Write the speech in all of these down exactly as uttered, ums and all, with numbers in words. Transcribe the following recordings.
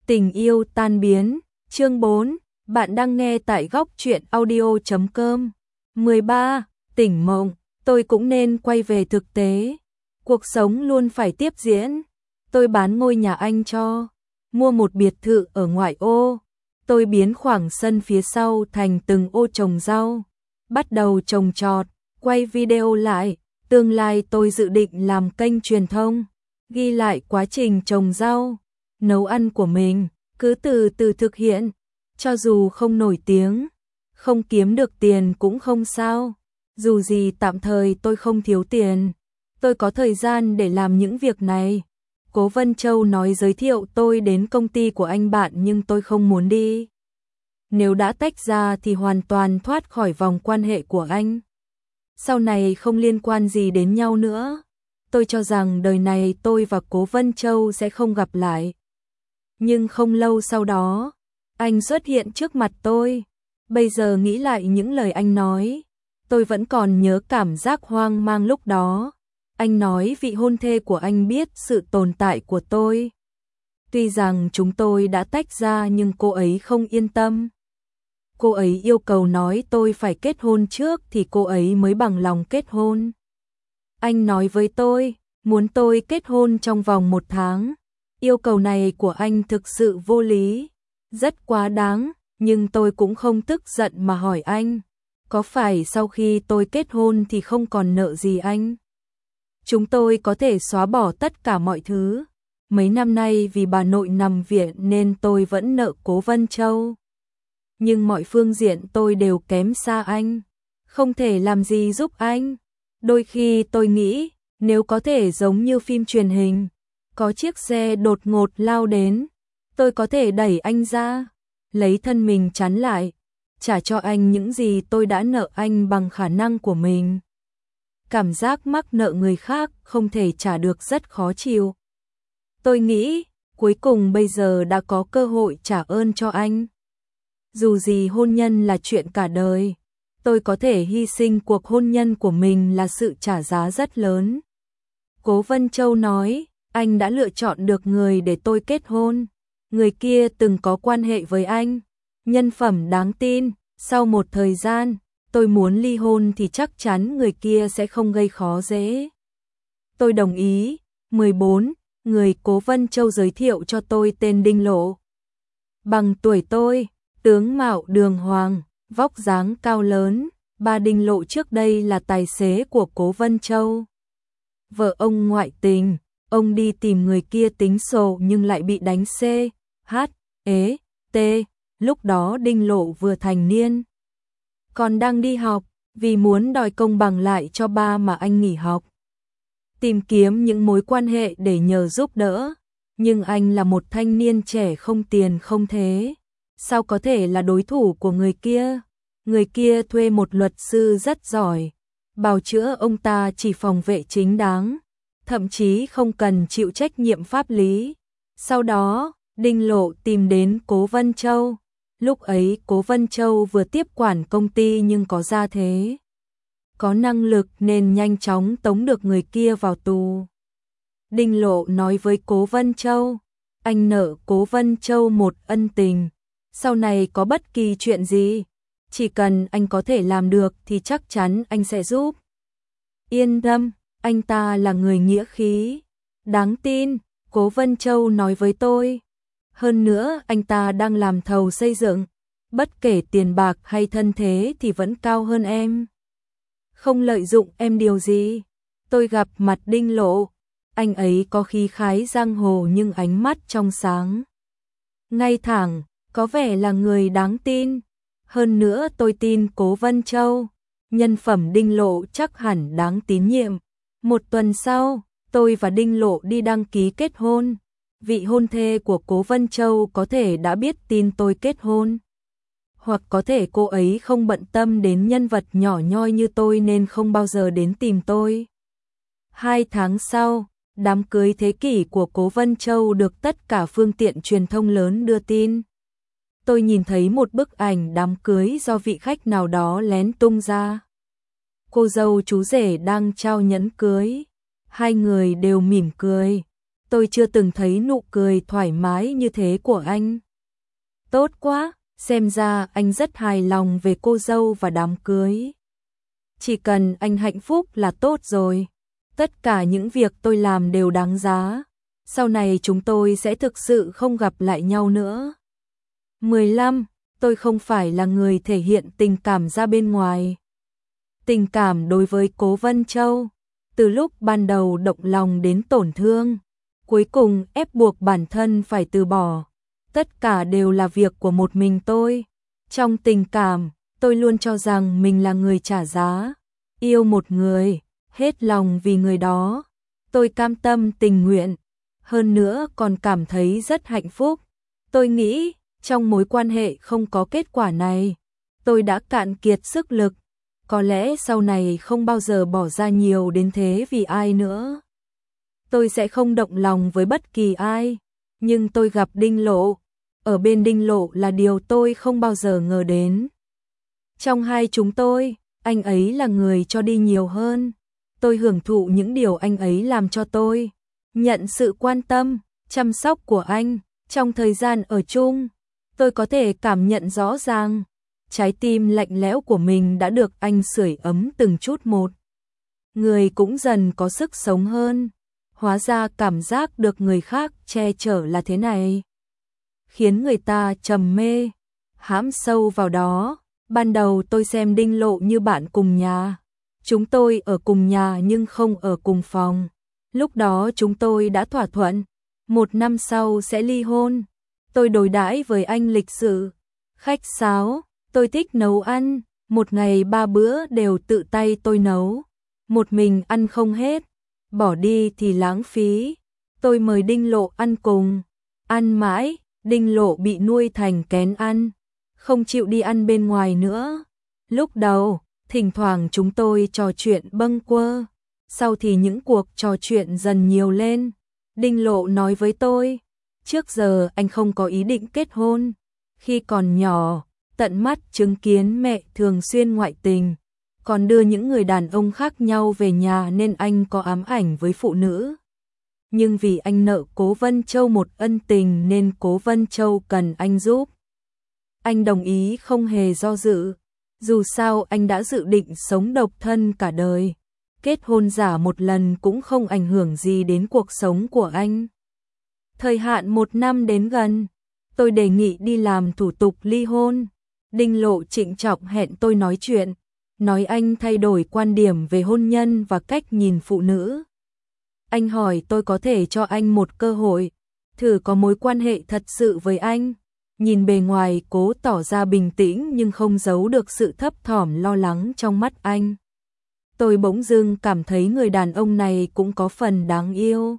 Tình yêu tan biến, chương bốn, bạn đang nghe tại góc truyện audio chấm com. mười ba. Tỉnh mộng, tôi cũng nên quay về thực tế. Cuộc sống luôn phải tiếp diễn. Tôi bán ngôi nhà anh cho, mua một biệt thự ở ngoại ô. Tôi biến khoảng sân phía sau thành từng ô trồng rau, bắt đầu trồng trọt, quay video lại. Tương lai tôi dự định làm kênh truyền thông, ghi lại quá trình trồng rau, nấu ăn của mình, cứ từ từ thực hiện. Cho dù không nổi tiếng, không kiếm được tiền cũng không sao. Dù gì tạm thời tôi không thiếu tiền, tôi có thời gian để làm những việc này. Cố Vân Châu nói giới thiệu tôi đến công ty của anh bạn nhưng tôi không muốn đi. Nếu đã tách ra thì hoàn toàn thoát khỏi vòng quan hệ của anh. Sau này không liên quan gì đến nhau nữa. Tôi cho rằng đời này tôi và Cố Vân Châu sẽ không gặp lại. Nhưng không lâu sau đó, anh xuất hiện trước mặt tôi. Bây giờ nghĩ lại những lời anh nói, tôi vẫn còn nhớ cảm giác hoang mang lúc đó. Anh nói vị hôn thê của anh biết sự tồn tại của tôi. Tuy rằng chúng tôi đã tách ra nhưng cô ấy không yên tâm. Cô ấy yêu cầu nói tôi phải kết hôn trước thì cô ấy mới bằng lòng kết hôn. Anh nói với tôi, muốn tôi kết hôn trong vòng một tháng. Yêu cầu này của anh thực sự vô lý, rất quá đáng, nhưng tôi cũng không tức giận mà hỏi anh, có phải sau khi tôi kết hôn thì không còn nợ gì anh? Chúng tôi có thể xóa bỏ tất cả mọi thứ. Mấy năm nay vì bà nội nằm viện nên tôi vẫn nợ Cố Vân Châu. Nhưng mọi phương diện tôi đều kém xa anh, không thể làm gì giúp anh. Đôi khi tôi nghĩ, nếu có thể giống như phim truyền hình, có chiếc xe đột ngột lao đến, tôi có thể đẩy anh ra, lấy thân mình chắn lại, trả cho anh những gì tôi đã nợ anh bằng khả năng của mình. Cảm giác mắc nợ người khác không thể trả được rất khó chịu. Tôi nghĩ, cuối cùng bây giờ đã có cơ hội trả ơn cho anh. Dù gì hôn nhân là chuyện cả đời, tôi có thể hy sinh cuộc hôn nhân của mình là sự trả giá rất lớn. Cố Vân Châu nói, anh đã lựa chọn được người để tôi kết hôn. Người kia từng có quan hệ với anh, nhân phẩm đáng tin. Sau một thời gian, tôi muốn ly hôn thì chắc chắn người kia sẽ không gây khó dễ. Tôi đồng ý. mười bốn. Người Cố Vân Châu giới thiệu cho tôi tên Đinh Lộ. Bằng tuổi tôi, tướng mạo đường hoàng, vóc dáng cao lớn. Ba Đinh Lộ trước đây là tài xế của Cố Vân Châu. Vợ ông ngoại tình, ông đi tìm người kia tính sổ nhưng lại bị đánh C, H, ế, T. Lúc đó Đinh Lộ vừa thành niên, còn đang đi học, vì muốn đòi công bằng lại cho ba mà anh nghỉ học. Tìm kiếm những mối quan hệ để nhờ giúp đỡ, nhưng anh là một thanh niên trẻ không tiền không thế, sao có thể là đối thủ của người kia. Người kia thuê một luật sư rất giỏi, bào chữa ông ta chỉ phòng vệ chính đáng, thậm chí không cần chịu trách nhiệm pháp lý. Sau đó, Đinh Lộ tìm đến Cố Vân Châu. Lúc ấy Cố Vân Châu vừa tiếp quản công ty nhưng có gia thế, có năng lực nên nhanh chóng tống được người kia vào tù. Đinh Lộ nói với Cố Vân Châu, anh nợ Cố Vân Châu một ân tình, sau này có bất kỳ chuyện gì, chỉ cần anh có thể làm được thì chắc chắn anh sẽ giúp. Yên tâm, anh ta là người nghĩa khí, đáng tin, Cố Vân Châu nói với tôi. Hơn nữa anh ta đang làm thầu xây dựng, bất kể tiền bạc hay thân thế thì vẫn cao hơn em. Không lợi dụng em điều gì. Tôi gặp mặt Đinh Lộ, anh ấy có khí khái giang hồ nhưng ánh mắt trong sáng, ngay thẳng, có vẻ là người đáng tin. Hơn nữa tôi tin Cố Vân Châu, nhân phẩm Đinh Lộ chắc hẳn đáng tín nhiệm. Một tuần sau, tôi và Đinh Lộ đi đăng ký kết hôn. Vị hôn thê của Cố Vân Châu có thể đã biết tin tôi kết hôn, hoặc có thể cô ấy không bận tâm đến nhân vật nhỏ nhoi như tôi nên không bao giờ đến tìm tôi. Hai tháng sau, đám cưới thế kỷ của Cố Vân Châu được tất cả phương tiện truyền thông lớn đưa tin. Tôi nhìn thấy một bức ảnh đám cưới do vị khách nào đó lén tung ra. Cô dâu chú rể đang trao nhẫn cưới, hai người đều mỉm cười. tôi chưa từng thấy nụ cười thoải mái như thế của anh. Tốt quá, xem ra anh rất hài lòng về cô dâu và đám cưới. Chỉ cần anh hạnh phúc là tốt rồi. Tất cả những việc tôi làm đều đáng giá. Sau này chúng tôi sẽ thực sự không gặp lại nhau nữa. mười lăm. Tôi không phải là người thể hiện tình cảm ra bên ngoài. Tình cảm đối với Cố Vân Châu, từ lúc ban đầu động lòng đến tổn thương, cuối cùng ép buộc bản thân phải từ bỏ. Tất cả đều là việc của một mình tôi. Trong tình cảm, tôi luôn cho rằng mình là người trả giá. Yêu một người, hết lòng vì người đó. Tôi cam tâm tình nguyện. Hơn nữa còn cảm thấy rất hạnh phúc. Tôi nghĩ, trong mối quan hệ không có kết quả này, tôi đã cạn kiệt sức lực. Có lẽ sau này không bao giờ bỏ ra nhiều đến thế vì ai nữa. Tôi sẽ không động lòng với bất kỳ ai. Nhưng tôi gặp Đinh Lộ. Ở bên Đinh Lộ là điều tôi không bao giờ ngờ đến. Trong hai chúng tôi, anh ấy là người cho đi nhiều hơn. Tôi hưởng thụ những điều anh ấy làm cho tôi. Nhận sự quan tâm, chăm sóc của anh. Trong thời gian ở chung, tôi có thể cảm nhận rõ ràng. Trái tim lạnh lẽo của mình đã được anh sưởi ấm từng chút một. Người cũng dần có sức sống hơn. Hóa ra cảm giác được người khác che chở là thế này. Khiến người ta trầm mê, hãm sâu vào đó. Ban đầu tôi xem Đinh Lộ như bạn cùng nhà. Chúng tôi ở cùng nhà nhưng không ở cùng phòng. Lúc đó chúng tôi đã thỏa thuận, một năm sau sẽ ly hôn. Tôi đối đãi với anh lịch sự, khách sáo. Tôi thích nấu ăn, một ngày ba bữa đều tự tay tôi nấu. Một mình ăn không hết, bỏ đi thì lãng phí. Tôi mời Đinh Lộ ăn cùng, ăn mãi, Đinh Lộ bị nuôi thành kén ăn, không chịu đi ăn bên ngoài nữa. Lúc đầu, thỉnh thoảng chúng tôi trò chuyện bâng quơ, sau thì những cuộc trò chuyện dần nhiều lên. Đinh Lộ nói với tôi, trước giờ anh không có ý định kết hôn. Khi còn nhỏ, tận mắt chứng kiến mẹ thường xuyên ngoại tình, còn đưa những người đàn ông khác nhau về nhà nên anh có ám ảnh với phụ nữ. Nhưng vì anh nợ Cố Vân Châu một ân tình nên Cố Vân Châu cần anh giúp. Anh đồng ý không hề do dự. Dù sao anh đã dự định sống độc thân cả đời. Kết hôn giả một lần cũng không ảnh hưởng gì đến cuộc sống của anh. Thời hạn một năm đến gần, tôi đề nghị đi làm thủ tục ly hôn. Đinh Lộ trịnh trọng hẹn tôi nói chuyện, nói anh thay đổi quan điểm về hôn nhân và cách nhìn phụ nữ. Anh hỏi tôi có thể cho anh một cơ hội, thử có mối quan hệ thật sự với anh. Nhìn bề ngoài Cố tỏ ra bình tĩnh nhưng không giấu được sự thấp thỏm lo lắng trong mắt anh. Tôi bỗng dưng cảm thấy người đàn ông này cũng có phần đáng yêu.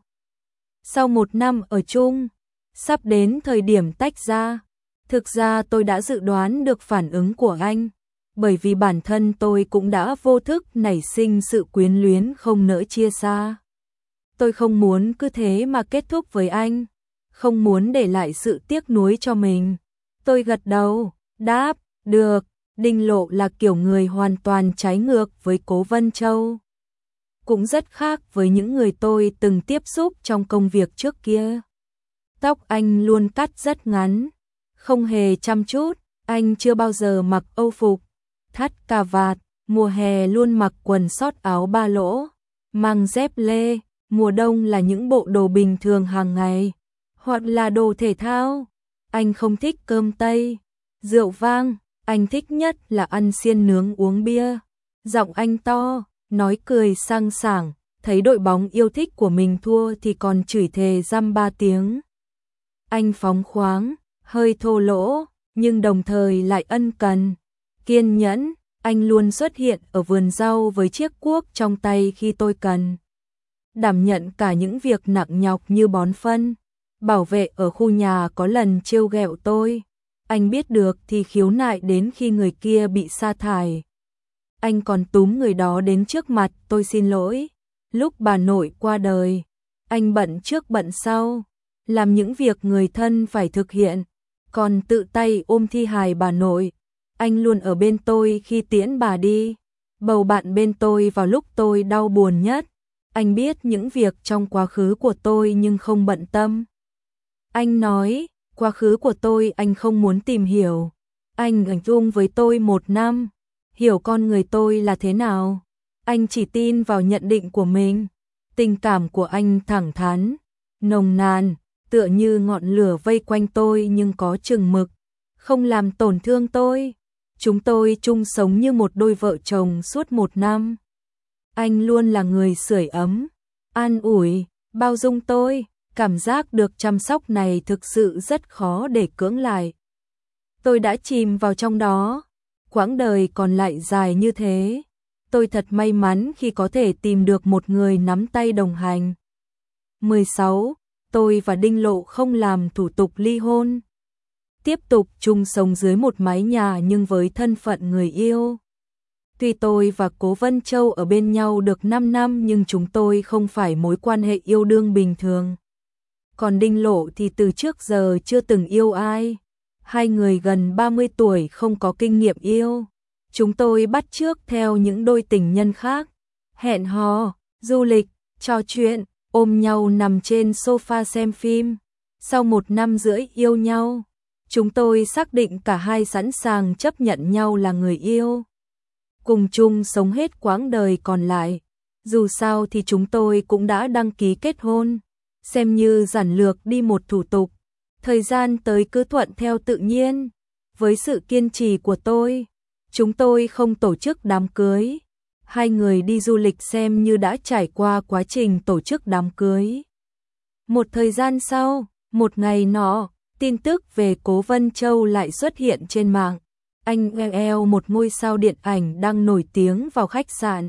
Sau một năm ở chung, sắp đến thời điểm tách ra. Thực ra tôi đã dự đoán được phản ứng của anh, bởi vì bản thân tôi cũng đã vô thức nảy sinh sự quyến luyến không nỡ chia xa. Tôi không muốn cứ thế mà kết thúc với anh, không muốn để lại sự tiếc nuối cho mình. Tôi gật đầu, đáp, được. Đinh Lộ là kiểu người hoàn toàn trái ngược với Cố Vân Châu. Cũng rất khác với những người tôi từng tiếp xúc trong công việc trước kia. Tóc anh luôn cắt rất ngắn, không hề chăm chút. Anh chưa bao giờ mặc âu phục, thắt cà vạt. Mùa hè luôn mặc quần sót áo ba lỗ, mang dép lê. Mùa đông là những bộ đồ bình thường hàng ngày, hoặc là đồ thể thao. Anh không thích cơm Tây, rượu vang. Anh thích nhất là ăn xiên nướng uống bia. Giọng anh to, nói cười sang sảng. Thấy đội bóng yêu thích của mình thua thì còn chửi thề dăm ba tiếng. Anh phóng khoáng, hơi thô lỗ, nhưng đồng thời lại ân cần, kiên nhẫn. Anh luôn xuất hiện ở vườn rau với chiếc cuốc trong tay khi tôi cần. Đảm nhận cả những việc nặng nhọc như bón phân. Bảo vệ ở khu nhà có lần trêu ghẹo tôi. Anh biết được thì khiếu nại đến khi người kia bị sa thải. Anh còn túm người đó đến trước mặt tôi xin lỗi. Lúc bà nội qua đời, anh bận trước bận sau, làm những việc người thân phải thực hiện, còn tự tay ôm thi hài bà nội. Anh luôn ở bên tôi khi tiễn bà đi, bầu bạn bên tôi vào lúc tôi đau buồn nhất. Anh biết những việc trong quá khứ của tôi nhưng không bận tâm. Anh nói, quá khứ của tôi anh không muốn tìm hiểu. Anh ở chung với tôi một năm, hiểu con người tôi là thế nào. Anh chỉ tin vào nhận định của mình. Tình cảm của anh thẳng thắn, nồng nàn, tựa như ngọn lửa vây quanh tôi nhưng có chừng mực, không làm tổn thương tôi. Chúng tôi chung sống như một đôi vợ chồng suốt một năm. Anh luôn là người sưởi ấm, an ủi, bao dung tôi. Cảm giác được chăm sóc này thực sự rất khó để cưỡng lại. Tôi đã chìm vào trong đó. Quãng đời còn lại dài như thế. Tôi thật may mắn khi có thể tìm được một người nắm tay đồng hành. mười sáu. Tôi và Đinh Lộ không làm thủ tục ly hôn. Tiếp tục chung sống dưới một mái nhà nhưng với thân phận người yêu. Tuy tôi và Cố Vân Châu ở bên nhau được năm năm nhưng chúng tôi không phải mối quan hệ yêu đương bình thường. Còn Đinh Lộ thì từ trước giờ chưa từng yêu ai. Hai người gần ba mươi tuổi không có kinh nghiệm yêu. Chúng tôi bắt chước theo những đôi tình nhân khác. Hẹn hò, du lịch, trò chuyện, ôm nhau nằm trên sofa xem phim. Sau một năm rưỡi yêu nhau, chúng tôi xác định cả hai sẵn sàng chấp nhận nhau là người yêu. Cùng chung sống hết quãng đời còn lại. Dù sao thì chúng tôi cũng đã đăng ký kết hôn. Xem như giản lược đi một thủ tục. Thời gian tới cứ thuận theo tự nhiên. Với sự kiên trì của tôi, chúng tôi không tổ chức đám cưới. Hai người đi du lịch xem như đã trải qua quá trình tổ chức đám cưới. Một thời gian sau, một ngày nọ, tin tức về Cố Vân Châu lại xuất hiện trên mạng. Anh eo một ngôi sao điện ảnh đang nổi tiếng vào khách sạn.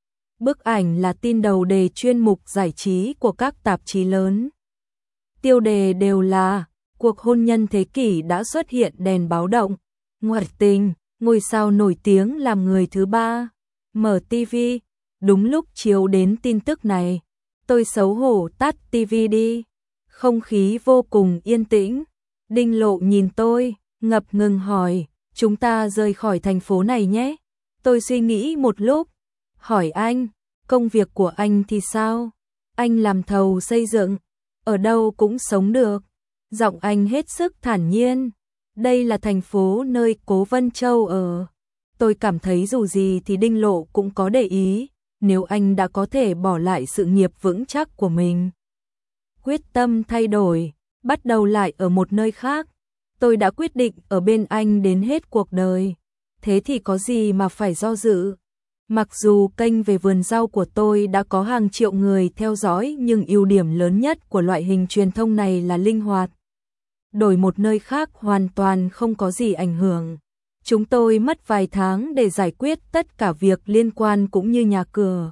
Bức ảnh là tin đầu đề chuyên mục giải trí của các tạp chí lớn. Tiêu đề đều là cuộc hôn nhân thế kỷ đã xuất hiện đèn báo động. Ngoại tình, ngôi sao nổi tiếng làm người thứ ba. Mở ti vi, đúng lúc chiếu đến tin tức này. Tôi xấu hổ tắt ti vi đi. Không khí vô cùng yên tĩnh. Đinh Lộ nhìn tôi, ngập ngừng hỏi, chúng ta rời khỏi thành phố này nhé. Tôi suy nghĩ một lúc, hỏi anh, công việc của anh thì sao? Anh làm thầu xây dựng, ở đâu cũng sống được. Giọng anh hết sức thản nhiên. Đây là thành phố nơi Cố Vân Châu ở. Tôi cảm thấy dù gì thì Đinh Lộ cũng có để ý, nếu anh đã có thể bỏ lại sự nghiệp vững chắc của mình. Quyết tâm thay đổi, bắt đầu lại ở một nơi khác. Tôi đã quyết định ở bên anh đến hết cuộc đời. Thế thì có gì mà phải do dự. Mặc dù kênh về vườn rau của tôi đã có hàng triệu người theo dõi nhưng ưu điểm lớn nhất của loại hình truyền thông này là linh hoạt. Đổi một nơi khác hoàn toàn không có gì ảnh hưởng. Chúng tôi mất vài tháng để giải quyết tất cả việc liên quan cũng như nhà cửa.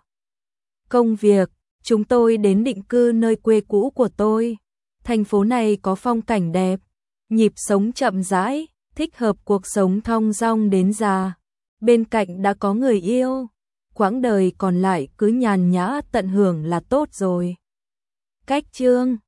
Công việc, chúng tôi đến định cư nơi quê cũ của tôi. Thành phố này có phong cảnh đẹp, nhịp sống chậm rãi, thích hợp cuộc sống thong dong đến già. Bên cạnh đã có người yêu, quãng đời còn lại cứ nhàn nhã tận hưởng là tốt rồi. Cách chương